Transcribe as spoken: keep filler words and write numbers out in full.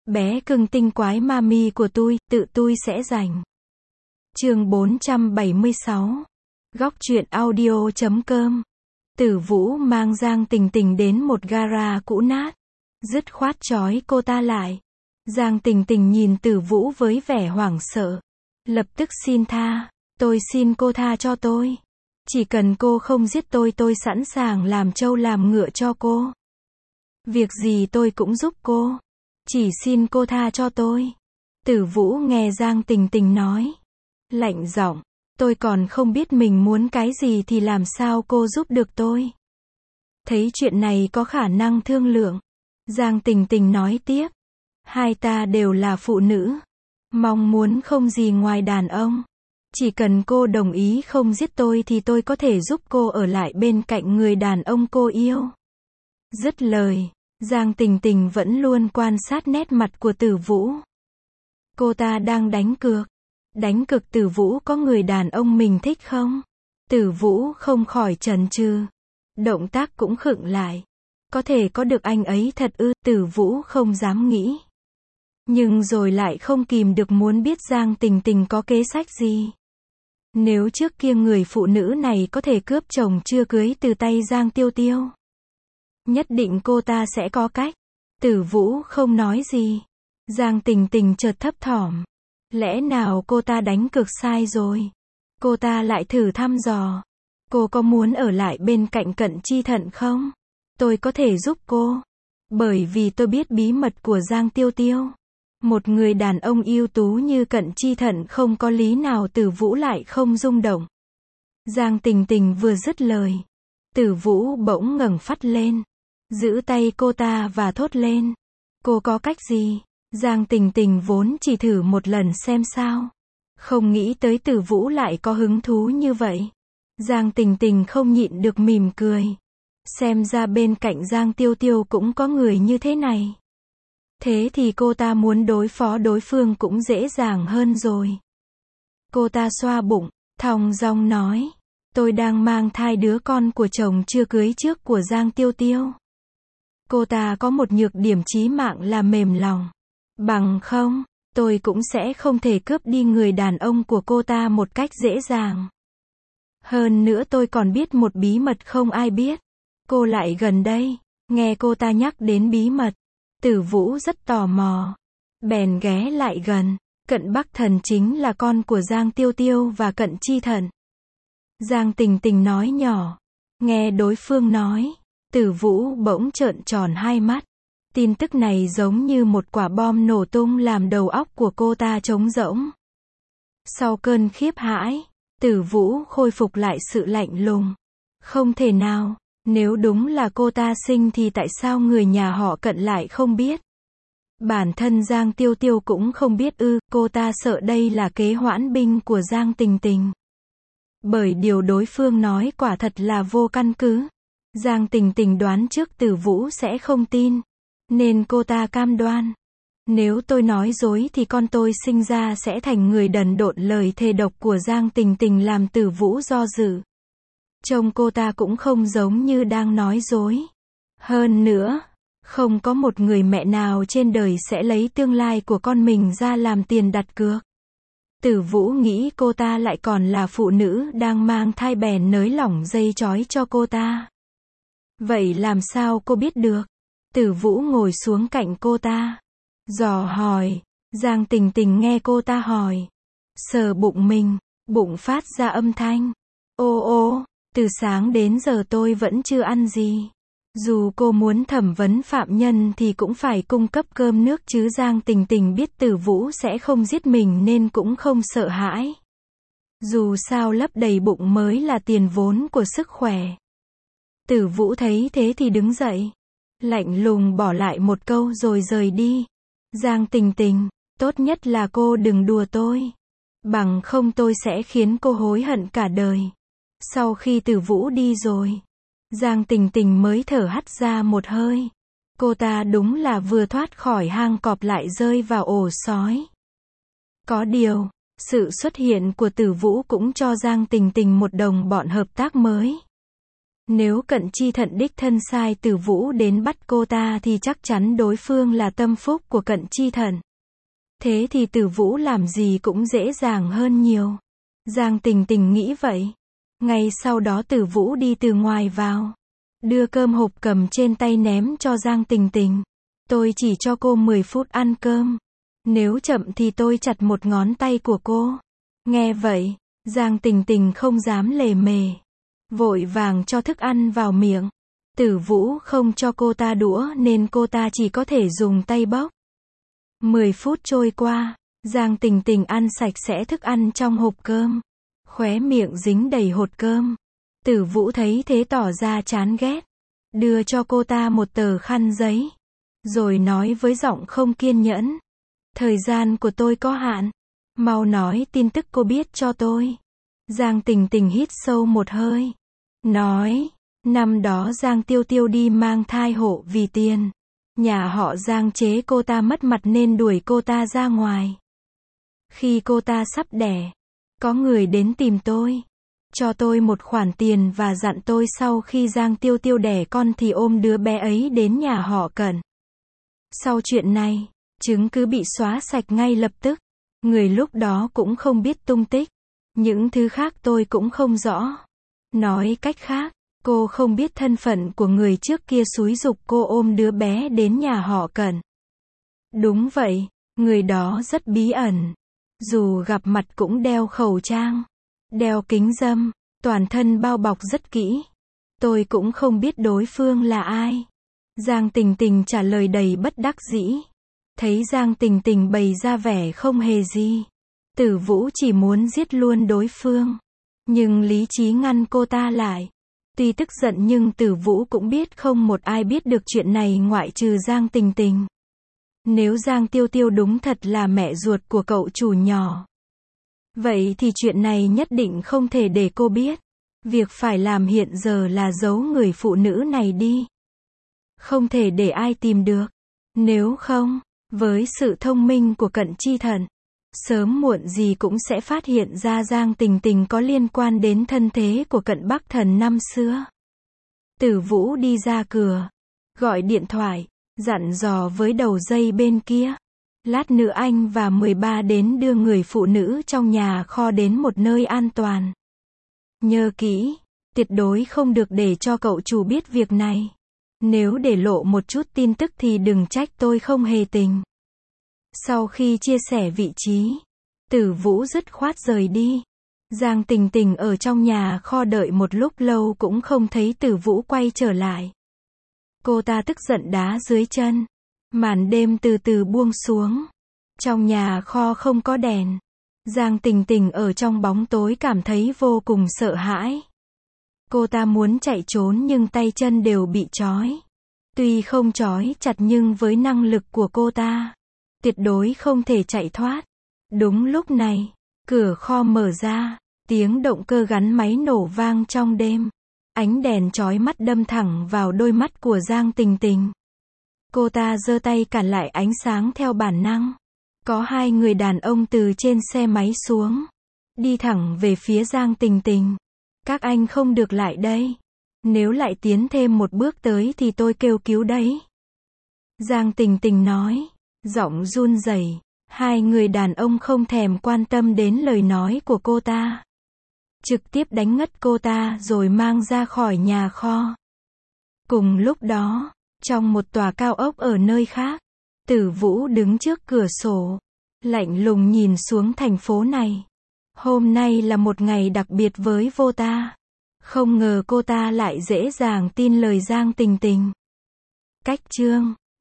Bé cưng tinh quái mami của tôi, tự tôi sẽ giành. Chương bốn trăm bảy mươi sáu. Góc truyện audio chấm com. Tử Vũ mang Giang Tình Tình đến một gara cũ nát, dứt khoát trói cô ta lại. Giang Tình Tình nhìn Tử Vũ với vẻ hoảng sợ, lập tức xin tha, tôi xin cô tha cho tôi. Chỉ cần cô không giết tôi, tôi sẵn sàng làm trâu làm ngựa cho cô. Việc gì tôi cũng giúp cô. Chỉ xin cô tha cho tôi. Tử Vũ nghe Giang Tình Tình nói, lạnh giọng, tôi còn không biết mình muốn cái gì thì làm sao cô giúp được tôi. Thấy chuyện này có khả năng thương lượng, Giang Tình Tình nói tiếp, hai ta đều là phụ nữ, mong muốn không gì ngoài đàn ông. Chỉ cần cô đồng ý không giết tôi thì tôi có thể giúp cô ở lại bên cạnh người đàn ông cô yêu. Dứt lời, Giang Tình Tình vẫn luôn quan sát nét mặt của Tử Vũ. Cô ta đang đánh cược. Đánh cược Tử Vũ có người đàn ông mình thích không? Tử Vũ không khỏi chần chừ. Động tác cũng khựng lại. Có thể có được anh ấy thật ư? Tử Vũ không dám nghĩ. Nhưng rồi lại không kìm được muốn biết Giang Tình Tình có kế sách gì. Nếu trước kia người phụ nữ này có thể cướp chồng chưa cưới từ tay Giang Tiêu Tiêu, nhất định cô ta sẽ có cách. Tử Vũ không nói gì. Giang Tình Tình chợt thấp thỏm. Lẽ nào cô ta đánh cược sai rồi? Cô ta lại thử thăm dò. Cô có muốn ở lại bên cạnh Cận Chi Thận không? Tôi có thể giúp cô. Bởi vì tôi biết bí mật của Giang Tiêu Tiêu. Một người đàn ông ưu tú như Cận Chi Thận không có lý nào Tử Vũ lại không rung động. Giang Tình Tình vừa dứt lời, Tử Vũ bỗng ngẩng phát lên, giữ tay cô ta và thốt lên. Cô có cách gì? Giang Tình Tình vốn chỉ thử một lần xem sao. Không nghĩ tới Tử Vũ lại có hứng thú như vậy. Giang Tình Tình không nhịn được mỉm cười. Xem ra bên cạnh Giang Tiêu Tiêu cũng có người như thế này. Thế thì cô ta muốn đối phó đối phương cũng dễ dàng hơn rồi. Cô ta xoa bụng, thong dong nói, tôi đang mang thai đứa con của chồng chưa cưới trước của Giang Tiêu Tiêu. Cô ta có một nhược điểm chí mạng là mềm lòng. Bằng không, tôi cũng sẽ không thể cướp đi người đàn ông của cô ta một cách dễ dàng. Hơn nữa tôi còn biết một bí mật không ai biết. Cô lại gần đây, nghe cô ta nhắc đến bí mật. Tử Vũ rất tò mò. Bèn ghé lại gần. Cận Bắc Thần chính là con của Giang Tiêu Tiêu và Cận Chi Thận. Giang Tình Tình nói nhỏ. Nghe đối phương nói, Tử Vũ bỗng trợn tròn hai mắt. Tin tức này giống như một quả bom nổ tung làm đầu óc của cô ta trống rỗng. Sau cơn khiếp hãi, Tử Vũ khôi phục lại sự lạnh lùng. Không thể nào, nếu đúng là cô ta sinh thì tại sao người nhà họ Cận lại không biết? Bản thân Giang Tiêu Tiêu cũng không biết ư? Cô ta sợ đây là kế hoãn binh của Giang Tình Tình. Bởi điều đối phương nói quả thật là vô căn cứ. Giang Tình Tình đoán trước Tử Vũ sẽ không tin, nên cô ta cam đoan. Nếu tôi nói dối thì con tôi sinh ra sẽ thành người đần độn. Lời thề độc của Giang Tình Tình làm Tử Vũ do dự. Trông cô ta cũng không giống như đang nói dối. Hơn nữa, không có một người mẹ nào trên đời sẽ lấy tương lai của con mình ra làm tiền đặt cược. Tử Vũ nghĩ cô ta lại còn là phụ nữ đang mang thai bèn nới lỏng dây trói cho cô ta. Vậy làm sao cô biết được? Tử Vũ ngồi xuống cạnh cô ta, dò hỏi. Giang Tình Tình nghe cô ta hỏi, sờ bụng mình, bụng phát ra âm thanh. Ô ô, từ sáng đến giờ tôi vẫn chưa ăn gì. Dù cô muốn thẩm vấn phạm nhân thì cũng phải cung cấp cơm nước chứ. Giang Tình Tình biết Tử Vũ sẽ không giết mình nên cũng không sợ hãi. Dù sao lấp đầy bụng mới là tiền vốn của sức khỏe. Tử Vũ thấy thế thì đứng dậy, lạnh lùng bỏ lại một câu rồi rời đi. Giang Tình Tình, tốt nhất là cô đừng đùa tôi. Bằng không tôi sẽ khiến cô hối hận cả đời. Sau khi Tử Vũ đi rồi, Giang Tình Tình mới thở hắt ra một hơi. Cô ta đúng là vừa thoát khỏi hang cọp lại rơi vào ổ sói. Có điều, sự xuất hiện của Tử Vũ cũng cho Giang Tình Tình một đồng bọn hợp tác mới. Nếu Cận Chi Thận đích thân sai Tử Vũ đến bắt cô ta thì chắc chắn đối phương là tâm phúc của Cận Chi Thận. Thế thì Tử Vũ làm gì cũng dễ dàng hơn nhiều. Giang Tình Tình nghĩ vậy. Ngay sau đó Tử Vũ đi từ ngoài vào. Đưa cơm hộp cầm trên tay ném cho Giang Tình Tình. Tôi chỉ cho cô mười phút ăn cơm. Nếu chậm thì tôi chặt một ngón tay của cô. Nghe vậy, Giang Tình Tình không dám lề mề. Vội vàng cho thức ăn vào miệng. Tử Vũ không cho cô ta đũa nên cô ta chỉ có thể dùng tay bóc. mười phút trôi qua, Giang Tình Tình ăn sạch sẽ thức ăn trong hộp cơm. Khóe miệng dính đầy hột cơm. Tử Vũ thấy thế tỏ ra chán ghét. Đưa cho cô ta một tờ khăn giấy. Rồi nói với giọng không kiên nhẫn. Thời gian của tôi có hạn. Mau nói tin tức cô biết cho tôi. Giang Tình Tình hít sâu một hơi. Nói, năm đó Giang Tiêu Tiêu đi mang thai hộ vì tiền. Nhà họ Giang chế cô ta mất mặt nên đuổi cô ta ra ngoài. Khi cô ta sắp đẻ, có người đến tìm tôi. Cho tôi một khoản tiền và dặn tôi sau khi Giang Tiêu Tiêu đẻ con thì ôm đứa bé ấy đến nhà họ Cận. Sau chuyện này, chứng cứ bị xóa sạch ngay lập tức. Người lúc đó cũng không biết tung tích. Những thứ khác tôi cũng không rõ. Nói cách khác, cô không biết thân phận của người trước kia xúi giục cô ôm đứa bé đến nhà họ Cận. Đúng vậy, người đó rất bí ẩn. Dù gặp mặt cũng đeo khẩu trang, đeo kính râm, toàn thân bao bọc rất kỹ. Tôi cũng không biết đối phương là ai. Giang Tình Tình trả lời đầy bất đắc dĩ. Thấy Giang Tình Tình bày ra vẻ không hề gì. Tử Vũ chỉ muốn giết luôn đối phương. Nhưng lý trí ngăn cô ta lại. Tuy tức giận nhưng Tử Vũ cũng biết không một ai biết được chuyện này ngoại trừ Giang Tình Tình. Nếu Giang Tiêu Tiêu đúng thật là mẹ ruột của cậu chủ nhỏ, vậy thì chuyện này nhất định không thể để cô biết. Việc phải làm hiện giờ là giấu người phụ nữ này đi. Không thể để ai tìm được. Nếu không, với sự thông minh của Cận Chi Thận, sớm muộn gì cũng sẽ phát hiện ra Giang Tình Tình có liên quan đến thân thế của Cận Bắc Thần năm xưa. Tử Vũ đi ra cửa, gọi điện thoại, dặn dò với đầu dây bên kia. Lát nữa anh và mười ba đến đưa người phụ nữ trong nhà kho đến một nơi an toàn. Nhớ kỹ, tuyệt đối không được để cho cậu chủ biết việc này. Nếu để lộ một chút tin tức thì đừng trách tôi không hề tình. Sau khi chia sẻ vị trí, Tử Vũ dứt khoát rời đi. Giang Tình Tình ở trong nhà kho đợi một lúc lâu cũng không thấy Tử Vũ quay trở lại. Cô ta tức giận đá dưới chân. Màn đêm từ từ buông xuống. Trong nhà kho không có đèn. Giang Tình Tình ở trong bóng tối cảm thấy vô cùng sợ hãi. Cô ta muốn chạy trốn nhưng tay chân đều bị trói. Tuy không trói chặt nhưng với năng lực của cô ta, tuyệt đối không thể chạy thoát. Đúng lúc này, cửa kho mở ra, tiếng động cơ gắn máy nổ vang trong đêm. Ánh đèn chói mắt đâm thẳng vào đôi mắt của Giang Tình Tình. Cô ta giơ tay cản lại ánh sáng theo bản năng. Có hai người đàn ông từ trên xe máy xuống, đi thẳng về phía Giang Tình Tình. Các anh không được lại đây. Nếu lại tiến thêm một bước tới thì tôi kêu cứu đấy. Giang Tình Tình nói, giọng run rẩy. Hai người đàn ông không thèm quan tâm đến lời nói của cô ta. Trực tiếp đánh ngất cô ta rồi mang ra khỏi nhà kho. Cùng lúc đó, trong một tòa cao ốc ở nơi khác, Tử Vũ đứng trước cửa sổ, lạnh lùng nhìn xuống thành phố này. Hôm nay là một ngày đặc biệt với vô ta. Không ngờ cô ta lại dễ dàng tin lời Giang Tình Tình. Cách chương